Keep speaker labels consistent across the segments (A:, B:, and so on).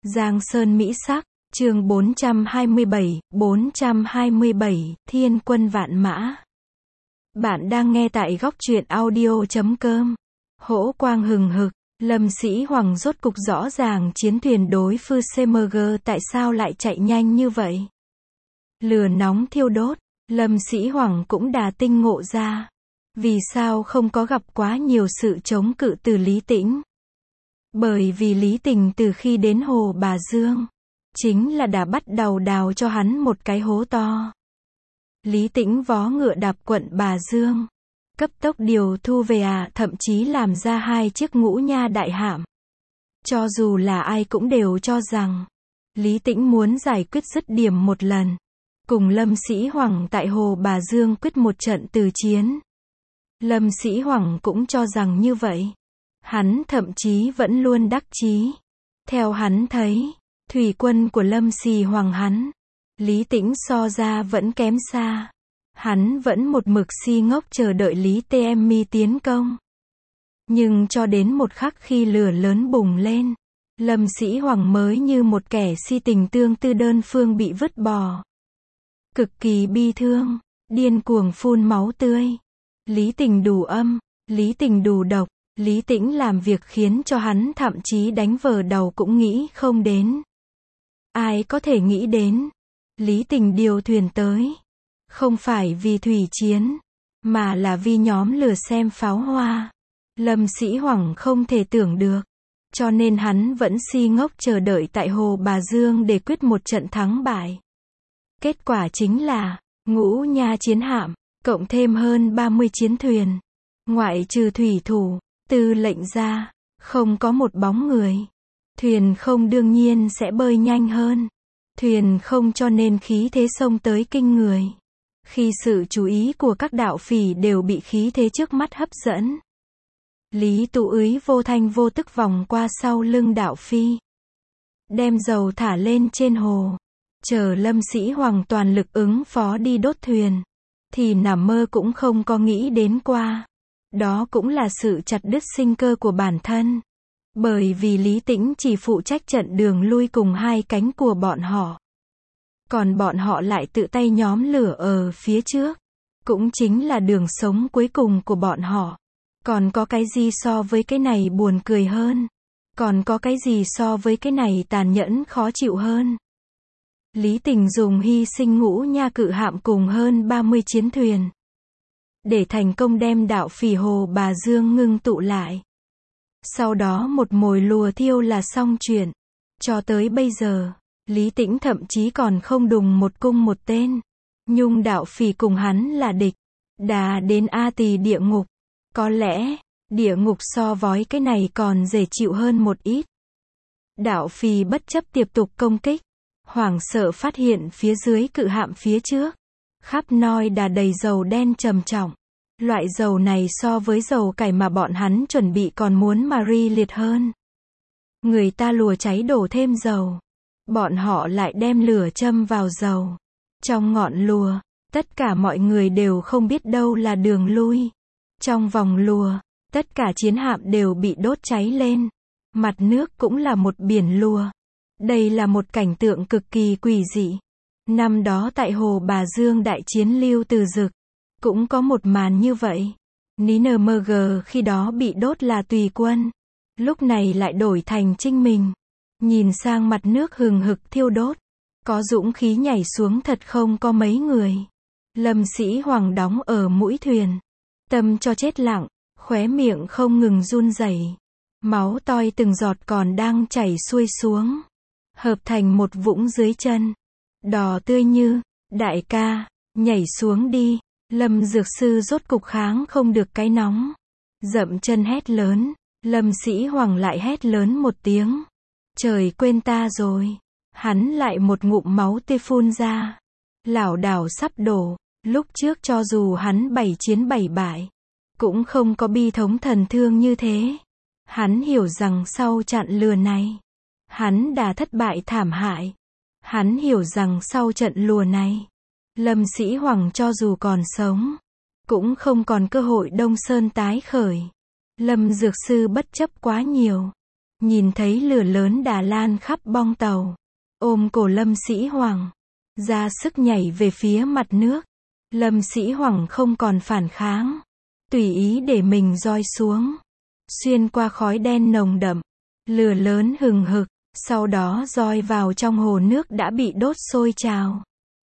A: Giang Sơn Mỹ Sắc, chương 427, Thiên Quân Vạn Mã. Bạn đang nghe tại góc truyện audio.com. Hỗ quang hừng hực, Lâm Sĩ Hoàng rốt cục rõ ràng chiến thuyền đối phương CMG tại sao lại chạy nhanh như vậy. Lửa nóng thiêu đốt, Lâm Sĩ Hoàng cũng đà tinh ngộ ra. Vì sao không có gặp quá nhiều sự chống cự từ Lý Tĩnh? Bởi vì Lý Tình từ khi đến Hồ Bà Dương, chính là đã bắt đầu đào cho hắn một cái hố to. Lý Tĩnh vó ngựa đạp quận Bà Dương, cấp tốc điều thu về thậm chí làm ra 2 chiếc ngũ nha đại hạm. Cho dù là ai cũng đều cho rằng, Lý Tĩnh muốn giải quyết dứt điểm một lần, cùng Lâm Sĩ Hoàng tại Hồ Bà Dương quyết một trận từ chiến. Lâm Sĩ Hoàng cũng cho rằng như vậy. Hắn thậm chí vẫn luôn đắc chí. Theo hắn thấy, thủy quân của Lâm Sĩ Hoàng Lý Tĩnh so ra vẫn kém xa. Hắn vẫn một mực si ngốc chờ đợi Lý Temi tiến công. Nhưng cho đến một khắc khi lửa lớn bùng lên, Lâm Sĩ Hoàng mới như một kẻ si tình tương tư đơn phương bị vứt bỏ. Cực kỳ bi thương, điên cuồng phun máu tươi. Lý Tình đủ âm, Lý Tình đủ độc. Lý Tĩnh làm việc khiến cho hắn thậm chí đánh vờ đầu cũng nghĩ không đến. Ai có thể nghĩ đến, Lý Tình điều thuyền tới, không phải vì thủy chiến, mà là vì nhóm lửa xem pháo hoa. Lâm Sĩ Hoàng không thể tưởng được, cho nên hắn vẫn si ngốc chờ đợi tại Hồ Bà Dương để quyết một trận thắng bại. Kết quả chính là, ngũ nha chiến hạm, cộng thêm hơn 30 chiến thuyền, ngoại trừ thủy thủ, tư lệnh ra, không có một bóng người. Thuyền không đương nhiên sẽ bơi nhanh hơn. Thuyền không cho nên khí thế xông tới kinh người. Khi sự chú ý của các đạo phỉ đều bị khí thế trước mắt hấp dẫn, Lý Tụ Úy vô thanh vô tức vòng qua sau lưng đạo phi, đem dầu thả lên trên hồ, chờ Lâm Sĩ Hoàng toàn lực ứng phó đi đốt thuyền, thì nằm mơ cũng không có nghĩ đến qua. Đó cũng là sự chặt đứt sinh cơ của bản thân. Bởi vì Lý Tĩnh chỉ phụ trách trận đường lui cùng 2 cánh của bọn họ. Còn bọn họ lại tự tay nhóm lửa ở phía trước. Cũng chính là đường sống cuối cùng của bọn họ. Còn có cái gì so với cái này buồn cười hơn? Còn có cái gì so với cái này tàn nhẫn khó chịu hơn? Lý Tình dùng hy sinh ngũ nha cự hạm cùng hơn 30 chiến thuyền, để thành công đem đạo phỉ Hồ Bà Dương ngưng tụ lại. Sau đó một mồi lùa thiêu là xong chuyện. Cho tới bây giờ, Lý Tĩnh thậm chí còn không đùng một cung một tên. Nhung đạo phỉ cùng hắn là địch. Đà đến A Tỳ địa ngục. Có lẽ, địa ngục so với cái này còn dễ chịu hơn một ít. Đạo phỉ bất chấp tiếp tục công kích. Hoảng sợ phát hiện phía dưới cự hạm phía trước, khắp nơi đà đầy dầu đen trầm trọng. Loại dầu này so với dầu cải mà bọn hắn chuẩn bị còn muốn mà ri liệt hơn. Người ta lùa cháy đổ thêm dầu, bọn họ lại đem lửa châm vào dầu. Trong ngọn lùa, tất cả mọi người đều không biết đâu là đường lui. Trong vòng lùa, tất cả chiến hạm đều bị đốt cháy lên. Mặt nước cũng là một biển lùa. Đây là một cảnh tượng cực kỳ quỷ dị. Năm đó tại Hồ Bà Dương đại chiến Lưu Từ Dực, cũng có một màn như vậy. NMG khi đó bị đốt là tùy quân, lúc này lại đổi thành Trinh mình. Nhìn sang mặt nước hừng hực thiêu đốt, có dũng khí nhảy xuống thật không có mấy người. Lâm Sĩ Hoàng đóng ở mũi thuyền, tâm cho chết lặng, khóe miệng không ngừng run rẩy, máu toi từng giọt còn đang chảy xuôi xuống, hợp thành một vũng dưới chân, đỏ tươi như, đại ca, nhảy xuống đi. Lâm Dược Sư rốt cục kháng không được cái nóng, dậm chân hét lớn. Lâm Sĩ Hoàng lại hét lớn một tiếng, trời quên ta rồi. Hắn lại một ngụm máu tươi phun ra, lảo đảo sắp đổ. Lúc trước cho dù hắn 7 chiến 7 bại, cũng không có bi thống thần thương như thế. Hắn hiểu rằng sau trận lừa này, hắn đã thất bại thảm hại. Hắn hiểu rằng sau trận lùa này, Lâm Sĩ Hoàng cho dù còn sống, cũng không còn cơ hội Đông Sơn tái khởi. Lâm Dược Sư bất chấp quá nhiều, nhìn thấy lửa lớn đã lan khắp bong tàu, ôm cổ Lâm Sĩ Hoàng, ra sức nhảy về phía mặt nước. Lâm Sĩ Hoàng không còn phản kháng, tùy ý để mình roi xuống, xuyên qua khói đen nồng đậm, lửa lớn hừng hực, sau đó roi vào trong hồ nước đã bị đốt sôi trào.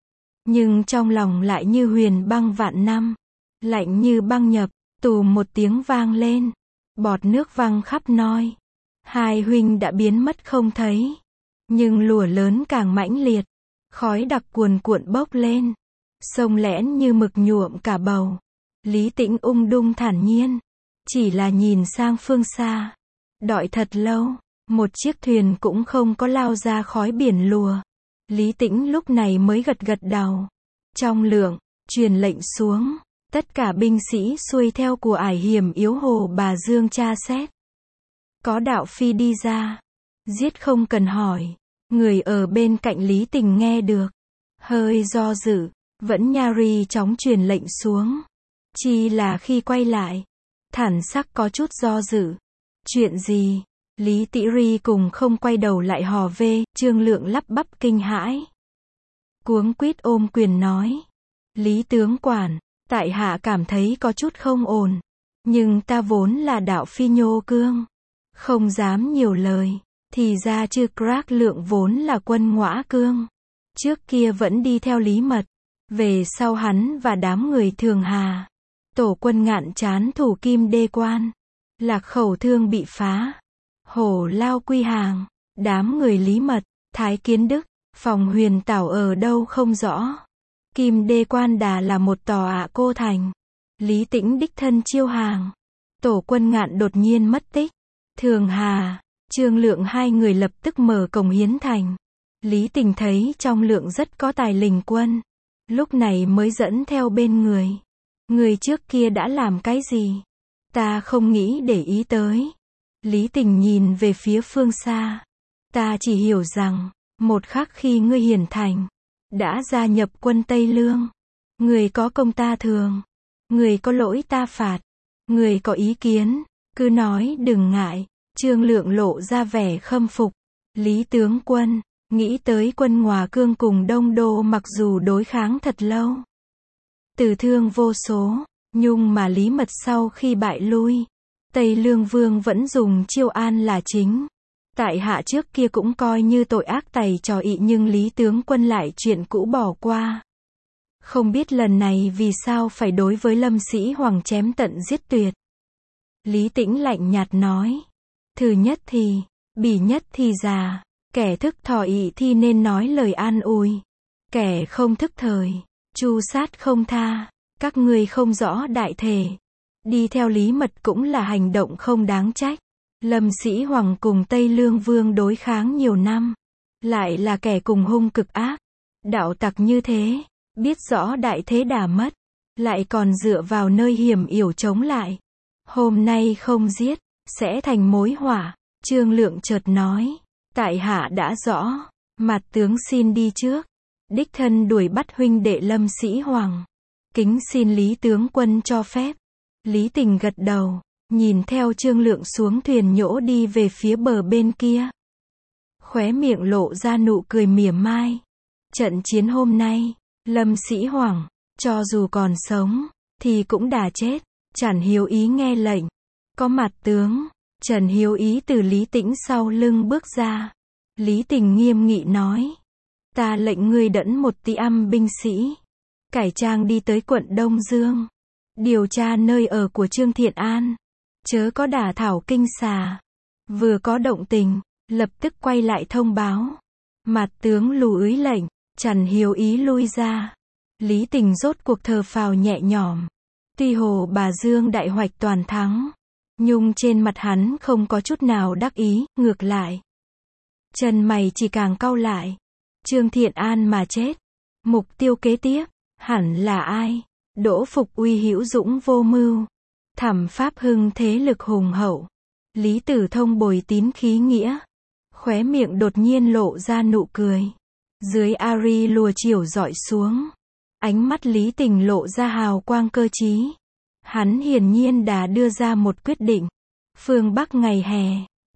A: Nhưng trong lòng lại như huyền băng vạn năm, lạnh như băng nhập, tù một tiếng vang lên, bọt nước văng khắp noi. Hai huynh đã biến mất không thấy, nhưng lửa lớn càng mãnh liệt, khói đặc cuồn cuộn bốc lên, sông lẽn như mực nhuộm cả bầu. Lý Tĩnh ung dung thản nhiên, chỉ là nhìn sang phương xa, đợi thật lâu, một chiếc thuyền cũng không có lao ra khói biển lùa. Lý Tĩnh lúc này mới gật gật đầu. Trong lượng, truyền lệnh xuống, tất cả binh sĩ xuôi theo của ải hiểm yếu hồ Bà Dương tra xét. Có đạo phi đi ra, giết không cần hỏi. Người ở bên cạnh Lý Tình nghe được, hơi do dự, vẫn nhari chóng truyền lệnh xuống. Chỉ là khi quay lại, thản sắc có chút do dự. Chuyện gì? Lý Tĩ Ri cùng không quay đầu lại hò về, Trương Lượng lắp bắp kinh hãi. Cuống quýt ôm quyền nói. Lý tướng quản, tại hạ cảm thấy có chút không ổn. Nhưng ta vốn là đạo phi nhô cương, không dám nhiều lời. Thì ra Chư Crack Lượng vốn là quân Ngõa Cương. Trước kia vẫn đi theo Lý Mật. Về sau hắn và đám người Thường Hà, tổ quân Ngạn Trán thủ Kim Đê Quan, Lạc Khẩu Thương bị phá, Hổ Lao quy hàng, đám người Lý Mật, Thái Kiến Đức, Phòng Huyền Tảo ở đâu không rõ. Kim Đê Quan đà là một tòa cô thành. Lý Tĩnh đích thân chiêu hàng. Tổ quân Ngạn đột nhiên mất tích. Thường Hà, Trương Lượng hai người lập tức mở cổng hiến thành. Lý Tình thấy trong Lượng rất có tài lình quân, lúc này mới dẫn theo bên người. Người trước kia đã làm cái gì? Ta không nghĩ để ý tới. Lý Tình nhìn về phía phương xa. Ta chỉ hiểu rằng, một khắc khi ngươi hiển thành, đã gia nhập quân Tây Lương. Người có công ta thường, người có lỗi ta phạt, người có ý kiến, cứ nói đừng ngại. Trương Lượng lộ ra vẻ khâm phục. Lý tướng quân, nghĩ tới quân Ngõa Cương cùng Đông Đô mặc dù đối kháng thật lâu, tử thương vô số, nhưng mà Lý Mật sau khi bại lui, Tây Lương Vương vẫn dùng chiêu an là chính. Tại hạ trước kia cũng coi như tội ác tày trò ị, nhưng Lý tướng quân lại chuyện cũ bỏ qua. Không biết lần này vì sao phải đối với Lâm Sĩ Hoàng chém tận giết tuyệt. Lý Tĩnh lạnh nhạt nói. Thứ nhất thì, bỉ nhất thì già, kẻ thức thọ ị thì nên nói lời an ủi. Kẻ không thức thời, tru sát không tha. Các ngươi không rõ đại thể. Đi theo Lý Mật cũng là hành động không đáng trách. Lâm Sĩ Hoàng cùng Tây Lương Vương đối kháng nhiều năm, lại là kẻ cùng hung cực ác, đạo tặc như thế, biết rõ đại thế đã mất, lại còn dựa vào nơi hiểm yểu chống lại. Hôm nay không giết, sẽ thành mối họa. Trương Lượng chợt nói, tại hạ đã rõ, mặt tướng xin đi trước, đích thân đuổi bắt huynh đệ Lâm Sĩ Hoàng. Kính xin Lý tướng quân cho phép. Lý Tình gật đầu, nhìn theo Trương Lượng xuống thuyền nhỗ đi về phía bờ bên kia. Khóe miệng lộ ra nụ cười mỉa mai. Trận chiến hôm nay, Lâm Sĩ Hoàng, cho dù còn sống, thì cũng đã chết. Trần Hiếu Ý nghe lệnh. Có mặt tướng. Trần Hiếu Ý từ Lý Tĩnh sau lưng bước ra. Lý Tình nghiêm nghị nói. Ta lệnh ngươi dẫn một tí âm binh sĩ, cải trang đi tới quận Đông Dương, điều tra nơi ở của Trương Thiện An. Chớ có đả thảo kinh xà. Vừa có động tình, lập tức quay lại thông báo. Mặt tướng lùi lệnh. Trần Hiếu Ý lui ra. Lý Tình rốt cuộc thở phào nhẹ nhõm. Tuy hồ Bà Dương đại hoạch toàn thắng, nhưng trên mặt hắn không có chút nào đắc ý, ngược lại, chân mày chỉ càng cau lại. Trương Thiện An mà chết, mục tiêu kế tiếp hẳn là ai? Đỗ Phục Uy hữu dũng vô mưu, Thẩm Pháp Hưng thế lực hùng hậu, Lý Tử Thông bồi tín khí nghĩa. Khóe miệng đột nhiên lộ ra nụ cười. Dưới Ari lùa chiều dọi xuống, ánh mắt Lý Tình lộ ra hào quang cơ trí. Hắn hiển nhiên đã đưa ra một quyết định. Phương Bắc ngày hè,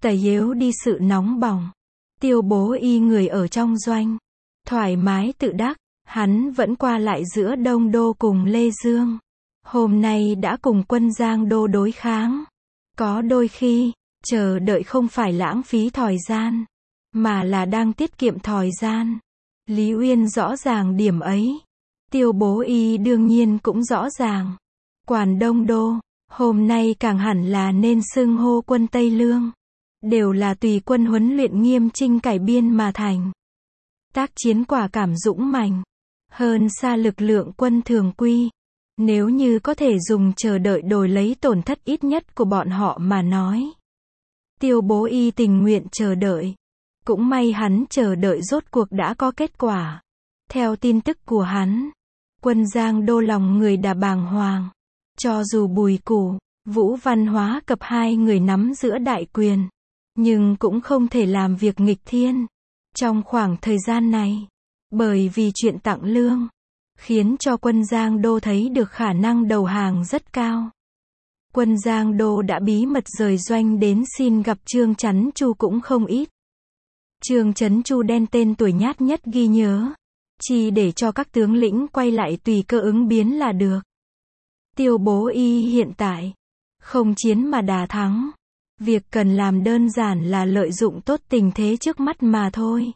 A: tẩy yếu đi sự nóng bỏng. Tiêu Bố Y người ở trong doanh, thoải mái tự đắc, hắn vẫn qua lại giữa Đông Đô cùng Lê Dương. Hôm nay đã cùng quân Giang Đô đối kháng. Có đôi khi, chờ đợi không phải lãng phí thời gian, mà là đang tiết kiệm thời gian. Lý Uyên rõ ràng điểm ấy. Tiêu Bố Y đương nhiên cũng rõ ràng. Quản Đông Đô, hôm nay càng hẳn là nên xưng hô quân Tây Lương. Đều là tùy quân huấn luyện nghiêm chỉnh cải biên mà thành. Tác chiến quả cảm dũng mạnh, hơn xa lực lượng quân thường quy. Nếu như có thể dùng chờ đợi đổi lấy tổn thất ít nhất của bọn họ mà nói. Tiêu Bố Y tình nguyện chờ đợi. Cũng may hắn chờ đợi rốt cuộc đã có kết quả. Theo tin tức của hắn, quân Giang Đô lòng người đã bàng hoàng. Cho dù Bùi Củ, Vũ Văn Hóa Cập hai người nắm giữa đại quyền, nhưng cũng không thể làm việc nghịch thiên. Trong khoảng thời gian này, bởi vì chuyện tặng lương, khiến cho quân Giang Đô thấy được khả năng đầu hàng rất cao. Quân Giang Đô đã bí mật rời doanh đến xin gặp Trương Chấn Chu cũng không ít. Trương Chấn Chu đen tên tuổi nhát nhất ghi nhớ, chỉ để cho các tướng lĩnh quay lại tùy cơ ứng biến là được. Tiêu Bố Y hiện tại, không chiến mà đà thắng. Việc cần làm đơn giản là lợi dụng tốt tình thế trước mắt mà thôi.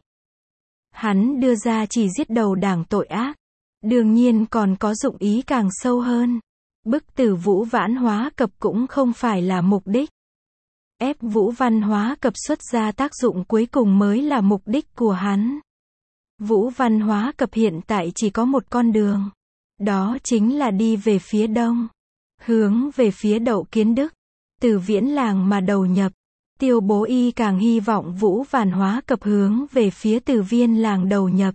A: Hắn đưa ra chỉ giết đầu đảng tội ác. Đương nhiên còn có dụng ý càng sâu hơn. Bức tử Vũ Văn Hóa Cập cũng không phải là mục đích. Ép Vũ Văn Hóa Cập xuất ra tác dụng cuối cùng mới là mục đích của hắn. Vũ Văn Hóa Cập hiện tại chỉ có một con đường. Đó chính là đi về phía đông. Hướng về phía Đậu Kiến Đức. Từ Viễn Làng mà đầu nhập. Tiêu Bố Y càng hy vọng Vũ Văn Hóa Cập hướng về phía Từ Viên Làng đầu nhập.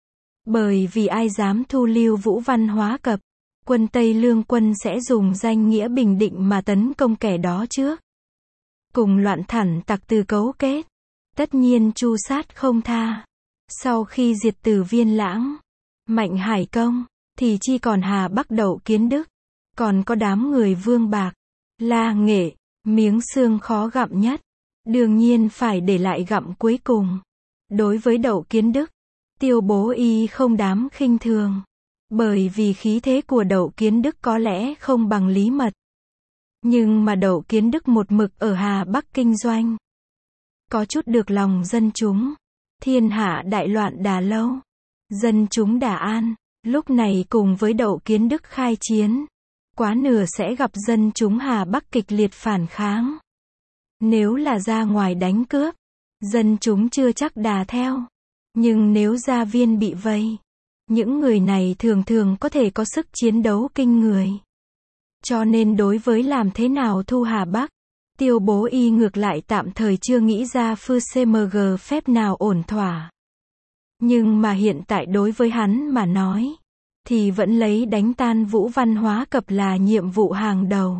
A: Bởi vì ai dám thu lưu Vũ Văn Hóa Cập, quân Tây Lương quân sẽ dùng danh nghĩa bình định mà tấn công kẻ đó trước. Cùng loạn thản tặc từ cấu kết, tất nhiên tru sát không tha. Sau khi diệt Từ Viên Lãng, Mạnh Hải Công, thì chỉ còn Hà Bắc Đậu Kiến Đức, còn có đám người Vương Bạc, La Nghệ, miếng xương khó gặm nhất, đương nhiên phải để lại gặm cuối cùng. Đối với Đậu Kiến Đức, Tiêu Bố Y không dám khinh thường, bởi vì khí thế của Đậu Kiến Đức có lẽ không bằng Lý Mật. Nhưng mà Đậu Kiến Đức một mực ở Hà Bắc kinh doanh, có chút được lòng dân chúng. Thiên hạ đại loạn đà lâu, dân chúng đà an, lúc này cùng với Đậu Kiến Đức khai chiến, quá nửa sẽ gặp dân chúng Hà Bắc kịch liệt phản kháng. Nếu là ra ngoài đánh cướp, dân chúng chưa chắc đà theo. Nhưng nếu gia viên bị vây, những người này thường thường có thể có sức chiến đấu kinh người. Cho nên đối với làm thế nào thu Hà Bắc, Tiêu Bố Y ngược lại tạm thời chưa nghĩ ra phương CMG phép nào ổn thỏa. Nhưng mà hiện tại đối với hắn mà nói, thì vẫn lấy đánh tan Vũ Văn Hóa Cập là nhiệm vụ hàng đầu.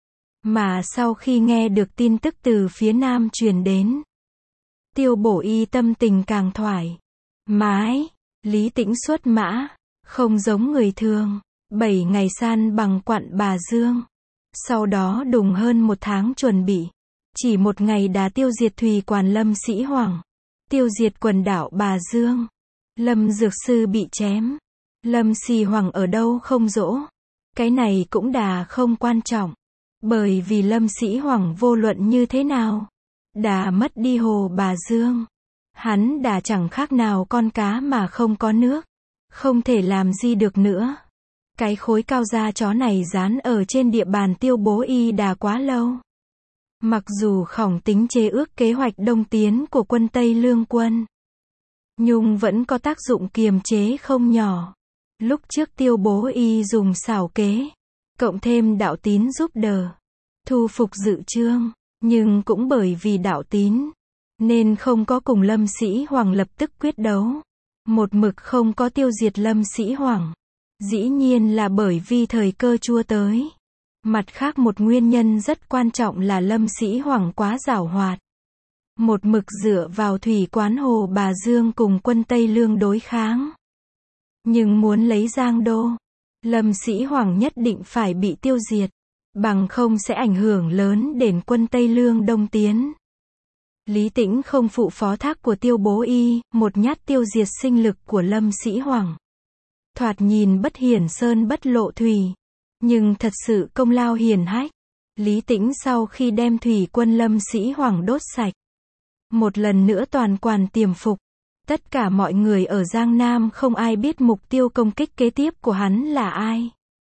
A: Mà sau khi nghe được tin tức từ phía Nam truyền đến, Tiêu Bố Y tâm tình càng thoải mái, lý tĩnh xuất mã, không giống người thường. 7 ngày san bằng Quặng Bà Dương. Sau đó đùng hơn 1 tháng chuẩn bị. Chỉ 1 ngày đã tiêu diệt thủy quản Lâm Sĩ Hoàng. Tiêu diệt quần đảo Bà Dương. Lâm Dược Sư bị chém. Lâm Sĩ Hoàng ở đâu không dỗ. Cái này cũng đà không quan trọng. Bởi vì Lâm Sĩ Hoàng vô luận như thế nào, đã mất đi hồ Bà Dương. Hắn đã chẳng khác nào con cá mà không có nước. Không thể làm gì được nữa. Cái khối cao da chó này dán ở trên địa bàn Tiêu Bố Y đã quá lâu. Mặc dù khổng tính chế ước kế hoạch đông tiến của quân Tây Lương quân, nhưng vẫn có tác dụng kiềm chế không nhỏ. Lúc trước Tiêu Bố Y dùng xảo kế, cộng thêm Đạo Tín giúp đỡ, thu phục Dự Trương, nhưng cũng bởi vì Đạo Tín, nên không có cùng Lâm Sĩ Hoàng lập tức quyết đấu. Một mực không có tiêu diệt Lâm Sĩ Hoàng. Dĩ nhiên là bởi vì thời cơ chưa tới. Mặt khác một nguyên nhân rất quan trọng là Lâm Sĩ Hoàng quá giảo hoạt. Một mực dựa vào thủy quán hồ Bà Dương cùng quân Tây Lương đối kháng. Nhưng muốn lấy Giang Đô, Lâm Sĩ Hoàng nhất định phải bị tiêu diệt. Bằng không sẽ ảnh hưởng lớn đến quân Tây Lương đông tiến. Lý Tĩnh không phụ phó thác của Tiêu Bố Y, một nhát tiêu diệt sinh lực của Lâm Sĩ Hoằng. Thoạt nhìn bất hiển sơn bất lộ thủy, nhưng thật sự công lao hiển hách. Lý Tĩnh sau khi đem thủy quân Lâm Sĩ Hoằng đốt sạch, một lần nữa toàn quyền tiềm phục. Tất cả mọi người ở Giang Nam không ai biết mục tiêu công kích kế tiếp của hắn là ai.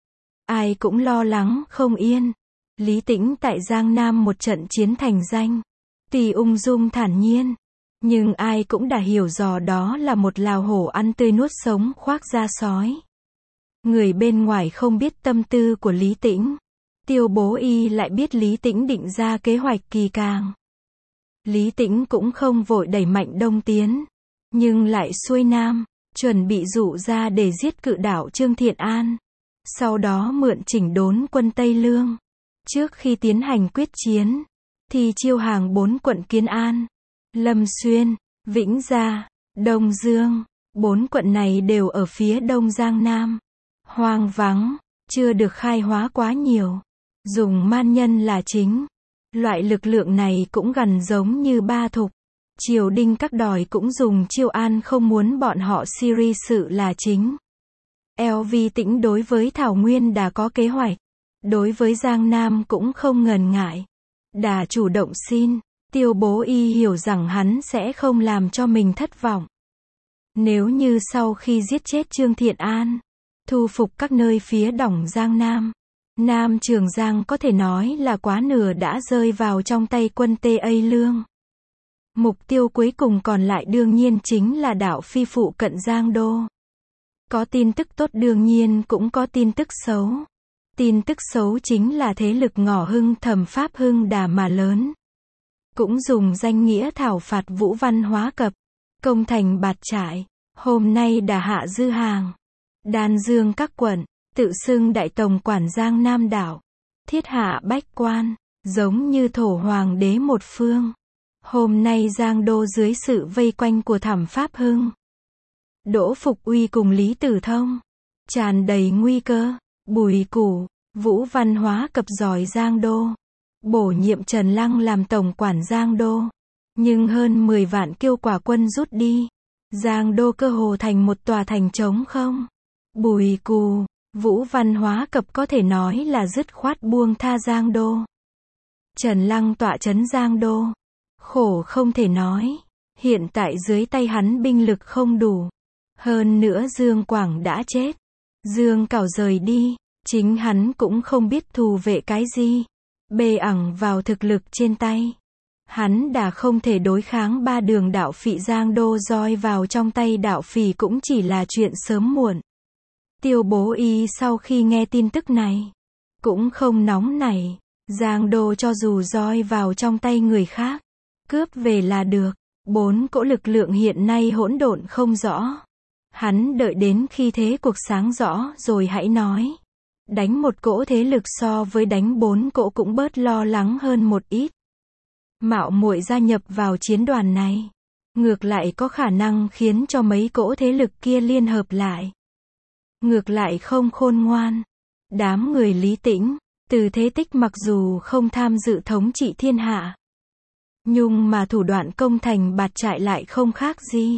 A: Ai cũng lo lắng không yên. Lý Tĩnh tại Giang Nam một trận chiến thành danh. Tuy ung dung thản nhiên, nhưng ai cũng đã hiểu rõ đó là một lào hổ ăn tươi nuốt sống khoác da sói. Người bên ngoài không biết tâm tư của Lý Tĩnh. Tiêu Bố Y lại biết Lý Tĩnh định ra kế hoạch kỳ càng. Lý Tĩnh cũng không vội đẩy mạnh đông tiến, nhưng lại xuôi nam, chuẩn bị dụ ra để giết cự đảo Trương Thiện An. Sau đó mượn chỉnh đốn quân Tây Lương. Trước khi tiến hành quyết chiến, thì chiêu hàng 4 quận Kiến An, Lâm Xuyên, Vĩnh Gia, Đông Dương. 4 quận này đều ở phía đông Giang Nam. Hoang vắng, chưa được khai hóa quá nhiều. Dùng man nhân là chính. Loại lực lượng này cũng gần giống như Ba Thục. Triều đình các đòi cũng dùng chiêu an không muốn bọn họ Syri sự là chính. LV Tĩnh đối với Thảo Nguyên đã có kế hoạch. Đối với Giang Nam cũng không ngần ngại. Đã chủ động xin. Tiêu Bố Y hiểu rằng hắn sẽ không làm cho mình thất vọng. Nếu như sau khi giết chết Trương Thiện An, thu phục các nơi phía đỏng Giang Nam, Nam Trường Giang có thể nói là quá nửa đã rơi vào trong tay quân Tây Lương. Mục tiêu cuối cùng còn lại đương nhiên chính là đảo Phi phụ cận Giang Đô. Có tin tức tốt đương nhiên cũng có tin tức xấu. Tin tức xấu chính là thế lực Ngọ Hưng Thẩm Pháp Hưng Đà mà lớn. Cũng dùng danh nghĩa thảo phạt Vũ Văn Hóa Cập, công thành Bạt Trại, hôm nay đã hạ dư hàng. Đan Dương các quận, tự xưng đại tổng quản Giang Nam đảo. Thiết hạ bách quan, giống như thổ hoàng đế một phương. Hôm nay Giang Đô dưới sự vây quanh của Thẩm Pháp Hưng, Đỗ Phục Uy cùng Lý Tử Thông, tràn đầy nguy cơ. Bùi Củ, Vũ Văn Hóa Cập giỏi Giang Đô, bổ nhiệm Trần Lăng làm tổng quản Giang Đô. Nhưng hơn 10 vạn kiêu quả quân rút đi. Giang Đô cơ hồ thành một tòa thành trống không. Bùi Cù, Vũ Văn Hóa Cập có thể nói là dứt khoát buông tha Giang Đô. Trần Lăng tọa trấn Giang Đô. Khổ không thể nói. Hiện tại dưới tay hắn binh lực không đủ. Hơn nữa Dương Quảng đã chết. Dương Cảo rời đi. Chính hắn cũng không biết thù vệ cái gì. Bê ẳng vào thực lực trên tay. Hắn đã không thể đối kháng 3 đường đạo phỉ Giang Đô roi vào trong tay đạo phỉ cũng chỉ là chuyện sớm muộn. Tiêu Bố Y sau khi nghe tin tức này, cũng không nóng nảy. Giang Đô cho dù roi vào trong tay người khác, cướp về là được. 4 cỗ lực lượng hiện nay hỗn độn không rõ. Hắn đợi đến khi thế cuộc sáng rõ rồi hãy nói. Đánh một cỗ thế lực so với đánh 4 cỗ cũng bớt lo lắng hơn một ít. Mạo muội gia nhập vào chiến đoàn này, ngược lại có khả năng khiến cho mấy cỗ thế lực kia liên hợp lại. Ngược lại không khôn ngoan. Đám người Lý Tĩnh, Từ Thế Tích mặc dù không tham dự thống trị thiên hạ, nhưng mà thủ đoạn công thành Bạt Trại lại không khác gì.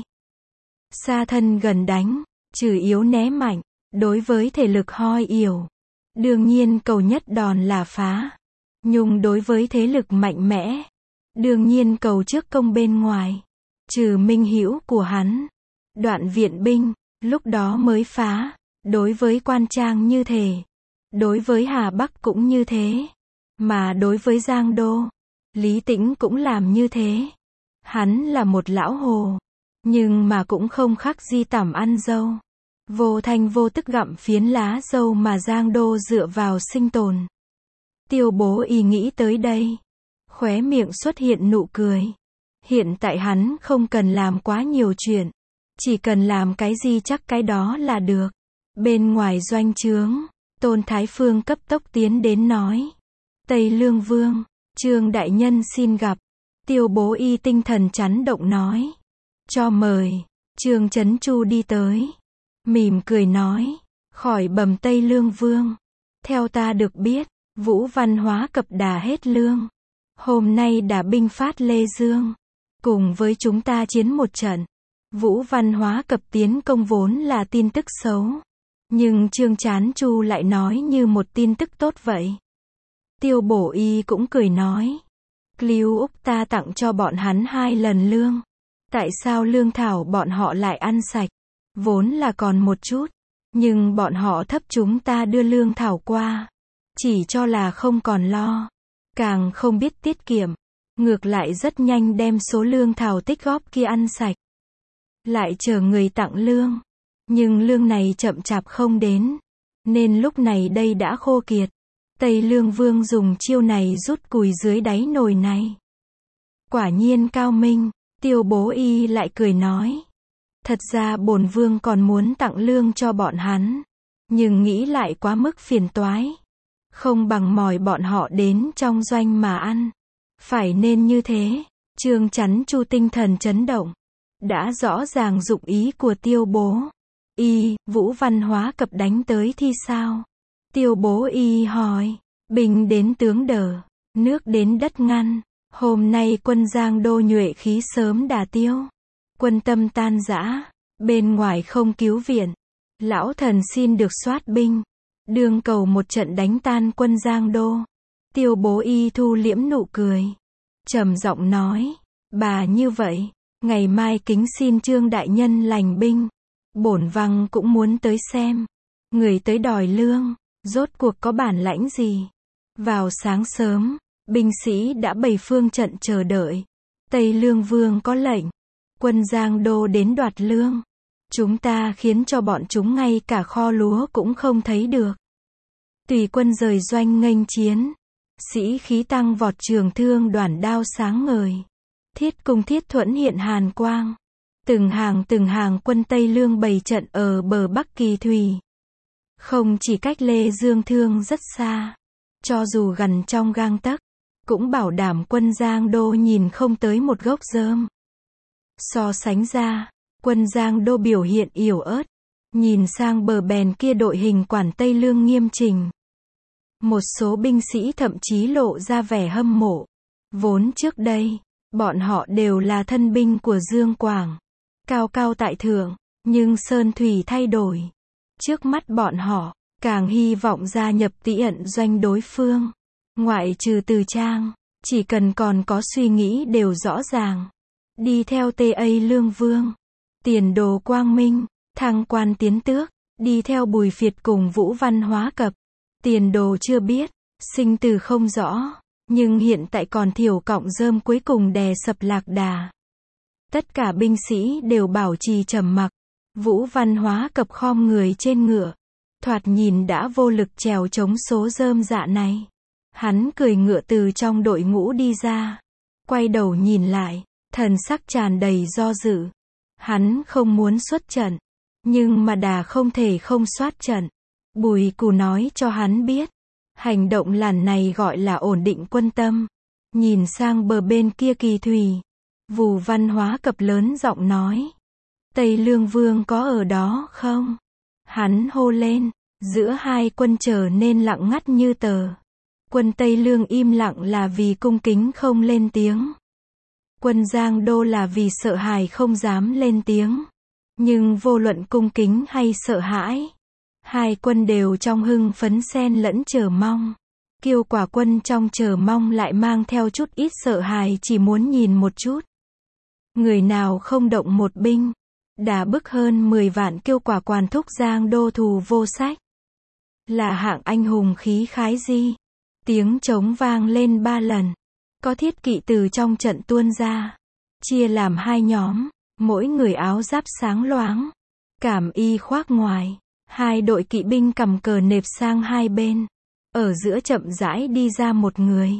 A: Xa thân gần đánh, trừ yếu né mạnh. Đối với thể lực hoi yểu, đương nhiên cầu nhất đòn là phá. Nhưng đối với thế lực mạnh mẽ, đương nhiên cầu trước công bên ngoài. Trừ minh hữu của hắn, Đoạn viện binh, lúc đó mới phá. Đối với Quan Trang như thế. Đối với Hà Bắc cũng như thế. Mà đối với Giang Đô, Lý Tĩnh cũng làm như thế. Hắn là một lão hồ, nhưng mà cũng không khác gì tằm ăn dâu. Vô thanh vô tức gặm phiến lá dâu mà Giang Đô dựa vào sinh tồn. Tiêu Bố Y nghĩ tới đây, khóe miệng xuất hiện nụ cười. Hiện tại hắn không cần làm quá nhiều chuyện, chỉ cần làm cái gì chắc cái đó là được. Bên ngoài doanh trướng, Tôn Thái Phương cấp tốc tiến đến nói. Tây Lương Vương, Trương đại nhân xin gặp. Tiêu Bố Y tinh thần chấn động nói. Cho mời. Trương Chấn Chu đi tới, mỉm cười nói. Khỏi bẩm Tây Lương Vương. Theo ta được biết, Vũ Văn Hóa Cập đã hết lương. Hôm nay đã binh phát Lê Dương. cùng với chúng ta chiến một trận. Vũ Văn Hóa Cập tiến công vốn là tin tức xấu. Nhưng Trương Chán Chu lại nói như một tin tức tốt vậy. Tiêu Bổ Y cũng cười nói. Lưu Úc ta tặng cho bọn hắn 2 lần lương. Tại sao lương thảo bọn họ lại ăn sạch? Vốn là còn một chút. Nhưng bọn họ thấp chúng ta đưa lương thảo qua. Chỉ cho là không còn lo. Càng không biết tiết kiệm. Ngược lại rất nhanh đem số lương thảo tích góp kia ăn sạch. Lại chờ người tặng lương. Nhưng lương này chậm chạp không đến. Nên lúc này đây đã khô kiệt. Tây Lương Vương dùng chiêu này rút cùi dưới đáy nồi này. Quả nhiên cao minh. Tiêu Bố Y lại cười nói. Thật ra bổn vương còn muốn tặng lương cho bọn hắn. Nhưng nghĩ lại quá mức phiền toái. Không bằng mời bọn họ đến trong doanh mà ăn. Phải nên như thế. Trương Chắn Chu tinh thần chấn động. Đã rõ ràng dụng ý của Tiêu Bố Y. Vũ Văn Hóa Cập đánh tới thì sao? Tiêu Bố Y hỏi. Binh đến tướng đỡ, nước đến đất ngăn. Hôm nay quân Giang Đô nhuệ khí sớm đà tiêu. Quân tâm tan rã. Bên ngoài không cứu viện. Lão thần xin được soát binh. Đương cầu một trận đánh tan quân Giang Đô. Tiêu Bố Y thu liễm nụ cười. Trầm giọng nói. Bà như vậy. Ngày mai kính xin Trương đại nhân lành binh. Bổn văng cũng muốn tới xem. Người tới đòi lương. Rốt cuộc có bản lãnh gì? Vào sáng sớm. Binh sĩ đã bày phương trận chờ đợi. Tây Lương Vương có lệnh. Quân Giang Đô đến đoạt lương. Chúng ta khiến cho bọn chúng ngay cả kho lúa cũng không thấy được. Tùy quân rời doanh nghênh chiến. Sĩ khí tăng vọt, trường thương đoản đao sáng ngời. Thiết cung thiết thuẫn hiện hàn quang. Từng hàng quân Tây Lương bày trận ở bờ Bắc Kỳ Thủy. Không chỉ cách Lê Dương Thương rất xa. Cho dù gần trong gang tấc. Cũng bảo đảm quân Giang Đô nhìn không tới một gốc rơm. So sánh ra, quân Giang Đô biểu hiện yếu ớt. Nhìn sang bờ bèn kia đội hình quản Tây Lương nghiêm chỉnh. Một số binh sĩ thậm chí lộ ra vẻ hâm mộ. Vốn trước đây, bọn họ đều là thân binh của Dương Quảng. Cao cao tại thượng, nhưng sơn thủy thay đổi. Trước mắt bọn họ, càng hy vọng gia nhập Tị Ẩn doanh đối phương. Ngoại trừ Từ Trang, chỉ cần còn có suy nghĩ đều rõ ràng. Đi theo Tây Lương Vương. Tiền đồ quang minh, thăng quan tiến tước. Đi theo Bùi Phiệt cùng Vũ Văn Hóa Cập. Tiền đồ chưa biết, sinh tử không rõ. Nhưng hiện tại còn thiểu cọng rơm cuối cùng đè sập Lạc Đà. Tất cả binh sĩ đều bảo trì trầm mặc. Vũ Văn Hóa Cập khom người trên ngựa. Thoạt nhìn đã vô lực trèo chống số rơm dạ này. Hắn cười ngựa từ trong đội ngũ đi ra. Quay đầu nhìn lại, thần sắc tràn đầy do dự. Hắn không muốn xuất trận. Nhưng mà đà không thể không soát trận. Bùi Cù nói cho hắn biết. Hành động lần này gọi là ổn định quân tâm. Nhìn sang bờ bên kia Kỳ Thủy. Vũ Văn Hóa Cập lớn giọng nói. Tây Lương Vương có ở đó không? Hắn hô lên. Giữa hai quân trở nên lặng ngắt như tờ. Quân Tây Lương im lặng là vì cung kính không lên tiếng. Quân Giang Đô là vì sợ hãi không dám lên tiếng. Nhưng vô luận cung kính hay sợ hãi, hai quân đều trong hưng phấn xen lẫn chờ mong. Kiêu Quả quân trong chờ mong lại mang theo chút ít sợ hãi, chỉ muốn nhìn một chút. Người nào không động một binh, đã bức hơn 10 vạn Kiêu Quả quản thúc Giang Đô thù vô sách. Là hạng anh hùng khí khái gì? Tiếng trống vang lên 3 lần. Có thiết kỵ từ trong trận tuôn ra. Chia làm 2 nhóm. Mỗi người áo giáp sáng loáng. Cảm y khoác ngoài. 2 đội kỵ binh cầm cờ nệp sang hai bên. Ở giữa chậm rãi đi ra một người.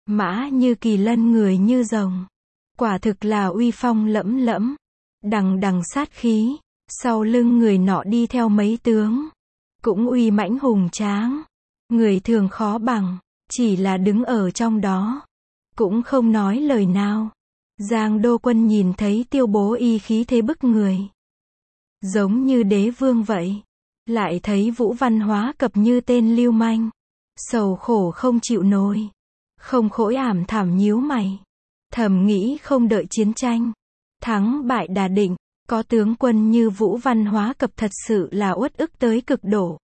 A: Mã như kỳ lân, người như rồng. Quả thực là uy phong lẫm lẫm. Đằng đằng sát khí. Sau lưng người nọ đi theo mấy tướng. Cũng uy mãnh hùng tráng. Người thường khó bằng. Chỉ là đứng ở trong đó. Cũng không nói lời nào. Giang Đô quân nhìn thấy Tiêu Bố Y khí thế bức người. Giống như đế vương vậy. Lại thấy Vũ Văn Hóa Cập như tên lưu manh. Sầu khổ không chịu nổi. Không khỏi ảm thảm nhíu mày. Thầm nghĩ không đợi chiến tranh thắng bại đà định, có tướng quân như Vũ Văn Hóa Cập thật sự là uất ức tới cực độ.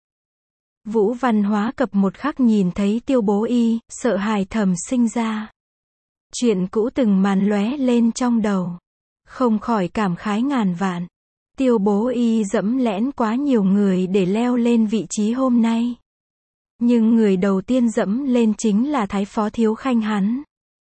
A: Vũ Văn Hóa Cập một khắc nhìn thấy Tiêu Bố Y, sợ hãi thầm sinh ra. Chuyện cũ từng màn lóe lên trong đầu. Không khỏi cảm khái ngàn vạn. Tiêu Bố Y dẫm lẽn quá nhiều người để leo lên vị trí hôm nay. Nhưng người đầu tiên dẫm lên chính là Thái Phó Thiếu Khanh hắn.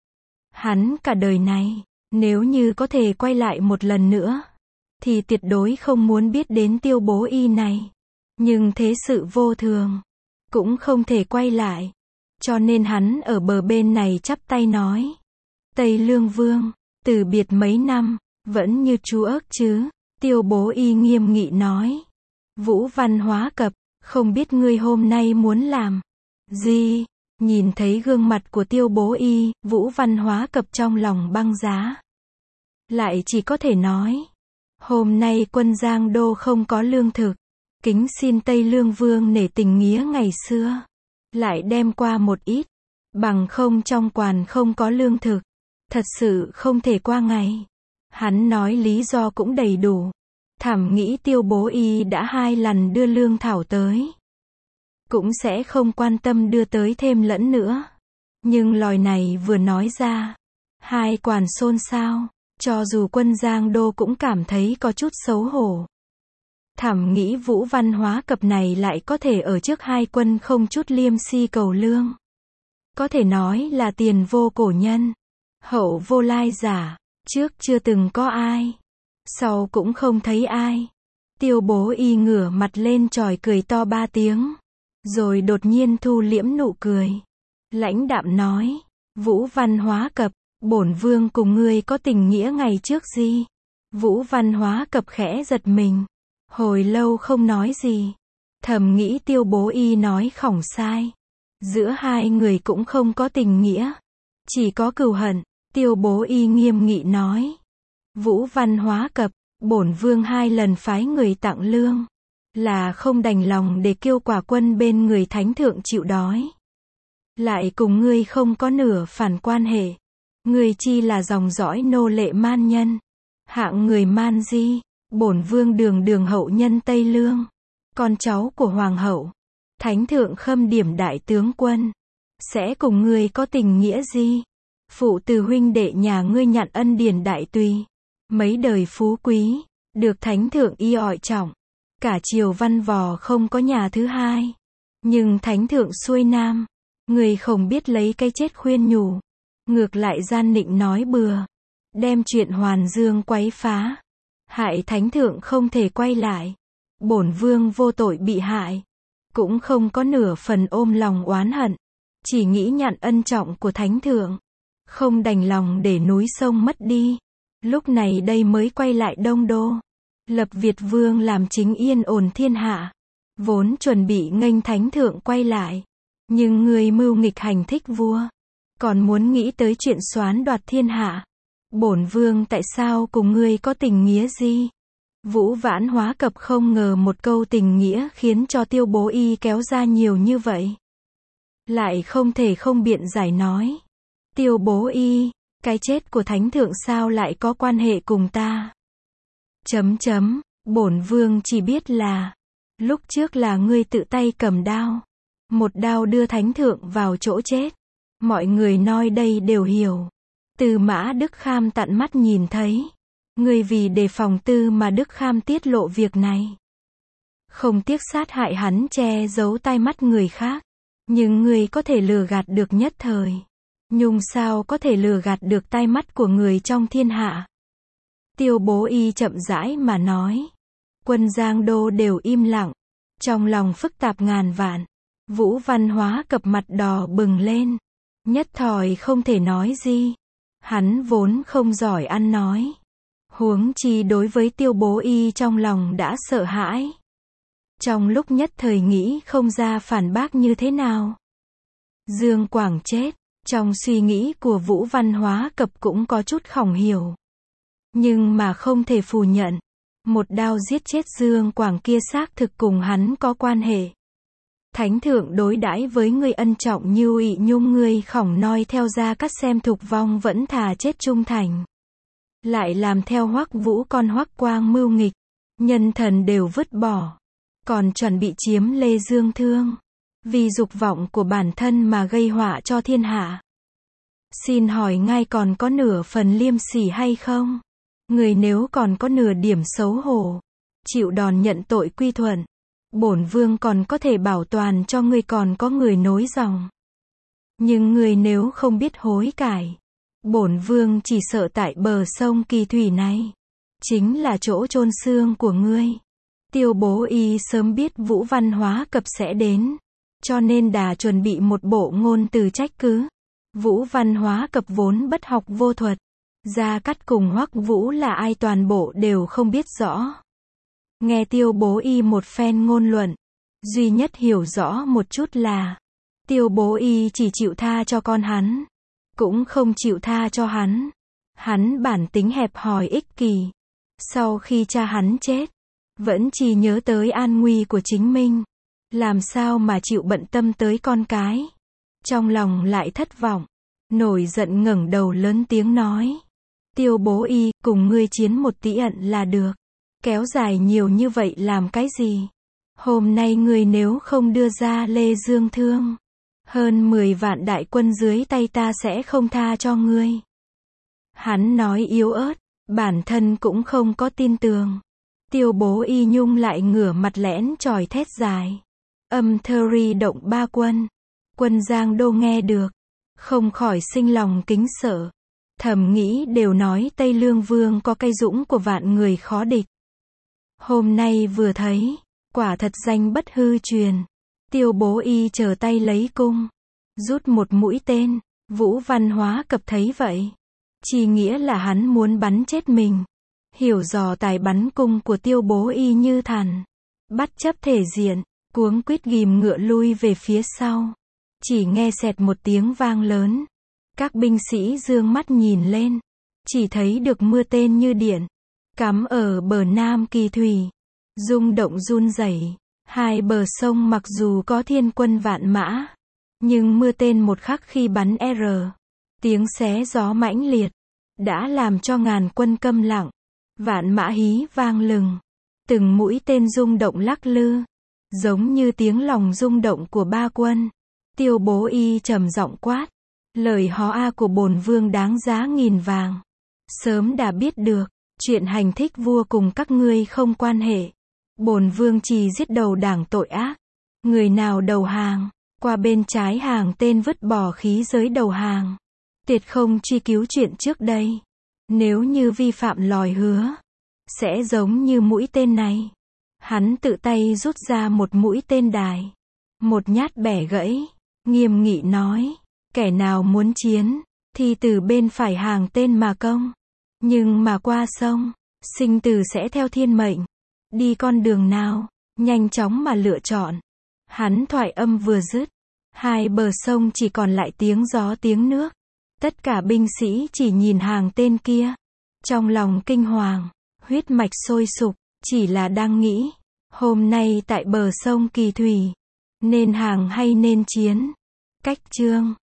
A: Hắn cả đời này, nếu như có thể quay lại một lần nữa, thì tuyệt đối không muốn biết đến Tiêu Bố Y này. Nhưng thế sự vô thường, cũng không thể quay lại. Cho nên hắn ở bờ bên này chắp tay nói. Tây Lương Vương, từ biệt mấy năm, vẫn như chú ớt chứ. Tiêu Bố Y nghiêm nghị nói. Vũ Văn Hóa Cập, không biết ngươi hôm nay muốn làm gì? Nhìn thấy gương mặt của Tiêu Bố Y, Vũ Văn Hóa Cập trong lòng băng giá. Lại chỉ có thể nói. Hôm nay quân Giang Đô không có lương thực. Kính xin Tây Lương Vương nể tình nghĩa ngày xưa. Lại đem qua một ít. Bằng không trong quan không có lương thực. Thật sự không thể qua ngày. Hắn nói lý do cũng đầy đủ. Thẩm nghĩ Tiêu Bố Y đã 2 lần đưa lương thảo tới. Cũng sẽ không quan tâm đưa tới thêm lẫn nữa. Nhưng lời này vừa nói ra. Hai quan xôn xao. Cho dù quân Giang Đô cũng cảm thấy có chút xấu hổ. Thẩm nghĩ Vũ Văn Hóa Cập này lại có thể ở trước hai quân không chút liêm si cầu lương. Có thể nói là tiền vô cổ nhân. Hậu vô lai giả. Trước chưa từng có ai. Sau cũng không thấy ai. Tiêu Bố Y ngửa mặt lên chòi cười to 3 tiếng. Rồi đột nhiên thu liễm nụ cười. Lãnh đạm nói. Vũ Văn Hóa Cập, bổn vương cùng ngươi có tình nghĩa ngày trước gì? Vũ Văn Hóa Cập khẽ giật mình. Hồi lâu không nói gì. Thầm nghĩ Tiêu Bố Y nói khổng sai. Giữa hai người cũng không có tình nghĩa. Chỉ có cừu hận. Tiêu Bố Y nghiêm nghị nói. Vũ Văn Hóa Cập, bổn vương 2 lần phái người tặng lương. Là không đành lòng để kêu quả quân bên người thánh thượng chịu đói. Lại cùng ngươi không có nửa phản quan hệ. Ngươi chi là dòng dõi nô lệ man nhân. Hạng người man di. Bổn vương đường đường hậu nhân Tây Lương. Con cháu của hoàng hậu. Thánh thượng khâm điểm đại tướng quân. Sẽ cùng ngươi có tình nghĩa gì? Phụ từ huynh đệ nhà ngươi nhận ân điển đại tùy. Mấy đời phú quý. Được thánh thượng y ọi trọng. Cả triều văn vò không có nhà thứ hai. Nhưng thánh thượng xuôi nam. Người không biết lấy cái chết khuyên nhủ. Ngược lại gian nịnh nói bừa. Đem chuyện hoàn dương quấy phá. Hại thánh thượng không thể quay lại. Bổn vương vô tội bị hại. Cũng không có nửa phần ôm lòng oán hận. Chỉ nghĩ nhận ân trọng của thánh thượng. Không đành lòng để núi sông mất đi. Lúc này đây mới quay lại Đông Đô. Lập Việt Vương làm chính yên ổn thiên hạ. Vốn chuẩn bị nghênh thánh thượng quay lại. Nhưng người mưu nghịch hành thích vua. Còn muốn nghĩ tới chuyện soán đoạt thiên hạ. Bổn vương tại sao cùng ngươi có tình nghĩa gì? Vũ Vãn Hóa Cập không ngờ một câu tình nghĩa khiến cho Tiêu Bố Y kéo ra nhiều như vậy. Lại không thể không biện giải nói. Tiêu Bố Y, cái chết của thánh thượng sao lại có quan hệ cùng ta? Bổn vương chỉ biết là, lúc trước là ngươi tự tay cầm đao. Một đao đưa thánh thượng vào chỗ chết. Mọi người nói đây đều hiểu. Tư Mã Đức Kham tận mắt nhìn thấy. Ngươi vì đề phòng Tư mà Đức Kham tiết lộ việc này. Không tiếc sát hại hắn che giấu tai mắt người khác. Nhưng ngươi có thể lừa gạt được nhất thời. Nhung sao có thể lừa gạt được tai mắt của người trong thiên hạ. Tiêu Bố Y chậm rãi mà nói. Quân Giang Đô đều im lặng. Trong lòng phức tạp ngàn vạn. Vũ Văn Hóa Cập mặt đỏ bừng lên. Nhất thời không thể nói gì. Hắn vốn không giỏi ăn nói. Huống chi đối với Tiêu Bố Y trong lòng đã sợ hãi. Trong lúc nhất thời nghĩ không ra phản bác như thế nào. Dương Quảng chết. Trong suy nghĩ của Vũ Văn Hóa Cập cũng có chút khổng hiểu. Nhưng mà không thể phủ nhận. Một đao giết chết Dương Quảng kia xác thực cùng hắn có quan hệ. Thánh thượng đối đãi với ngươi ân trọng như ị nhung, ngươi khổng noi theo Gia Cát xem thục vong vẫn thà chết trung thành. Lại làm theo Hoắc Vũ con Hoắc Quang mưu nghịch, nhân thần đều vứt bỏ. Còn chuẩn bị chiếm Lê Dương Thương. Vì dục vọng của bản thân mà gây họa cho thiên hạ. Xin hỏi ngài còn có nửa phần liêm sỉ hay không? Người nếu còn có nửa điểm xấu hổ, chịu đòn nhận tội quy thuận, bổn vương còn có thể bảo toàn cho ngươi còn có người nối dòng. Nhưng ngươi nếu không biết hối cải, bổn vương chỉ sợ tại bờ sông Kỳ Thủy này chính là chỗ chôn xương của ngươi. Tiêu Bố Y sớm biết Vũ Văn Hóa Cập sẽ đến, cho nên đã chuẩn bị một bộ ngôn từ trách cứ. Vũ Văn Hóa Cập vốn bất học vô thuật, Gia Cát cùng Hoắc Vũ là ai toàn bộ đều không biết rõ. Nghe Tiêu Bố Y một phen ngôn luận, duy nhất hiểu rõ một chút là Tiêu Bố Y chỉ chịu tha cho con hắn, cũng không chịu tha cho hắn. Hắn bản tính hẹp hòi ích kỷ, sau khi cha hắn chết, vẫn chỉ nhớ tới an nguy của chính mình, làm sao mà chịu bận tâm tới con cái. Trong lòng lại thất vọng, nổi giận ngẩng đầu lớn tiếng nói: Tiêu Bố Y, cùng ngươi chiến một tí ẩn là được, kéo dài nhiều như vậy làm cái gì? Hôm nay ngươi nếu không đưa ra Lê Dương Thương, hơn 10 vạn đại quân dưới tay ta sẽ không tha cho ngươi. Hắn nói yếu ớt, bản thân cũng không có tin tưởng. Tiêu Bố Y nhung lại ngửa mặt lẽn chòi thét dài. Âm thơ động ba quân. Quân Giang Đô nghe được, không khỏi sinh lòng kính sợ. Thầm nghĩ đều nói Tây Lương Vương có cây dũng của vạn người khó địch. Hôm nay vừa thấy, quả thật danh bất hư truyền. Tiêu Bố Y chờ tay lấy cung, rút một mũi tên. Vũ Văn Hóa Cập thấy vậy, chỉ nghĩa là hắn muốn bắn chết mình. Hiểu dò tài bắn cung của Tiêu Bố Y như thần, bắt chấp thể diện, cuống quýt ghìm ngựa lui về phía sau. Chỉ nghe xẹt một tiếng vang lớn. Các binh sĩ dương mắt nhìn lên, chỉ thấy được mưa tên như điện, cắm ở bờ Nam Kỳ Thủy, rung động run rẩy. Hai bờ sông mặc dù có thiên quân vạn mã, nhưng mưa tên một khắc khi bắn tiếng xé gió mãnh liệt, đã làm cho ngàn quân câm lặng. Vạn mã hí vang lừng, từng mũi tên rung động lắc lư, giống như tiếng lòng rung động của ba quân. Tiêu Bố Y trầm giọng quát: lời hó a của bổn vương đáng giá nghìn vàng. Sớm đã biết được, chuyện hành thích vua cùng các ngươi không quan hệ. Bổn vương chỉ giết đầu đảng tội ác. Người nào đầu hàng, qua bên trái hàng tên vứt bỏ khí giới đầu hàng. Tuyệt không truy cứu chuyện trước đây. Nếu như vi phạm lời hứa, sẽ giống như mũi tên này. Hắn tự tay rút ra một mũi tên đài, một nhát bẻ gãy, nghiêm nghị nói: kẻ nào muốn chiến, thì từ bên phải hàng tên mà công. Nhưng mà qua sông, sinh tử sẽ theo thiên mệnh. Đi con đường nào, nhanh chóng mà lựa chọn. Hắn thoại âm vừa dứt, hai bờ sông chỉ còn lại tiếng gió tiếng nước. Tất cả binh sĩ chỉ nhìn hàng tên kia, trong lòng kinh hoàng, huyết mạch sôi sục, chỉ là đang nghĩ, hôm nay tại bờ sông Kỳ Thủy, nên hàng hay nên chiến. Cách chương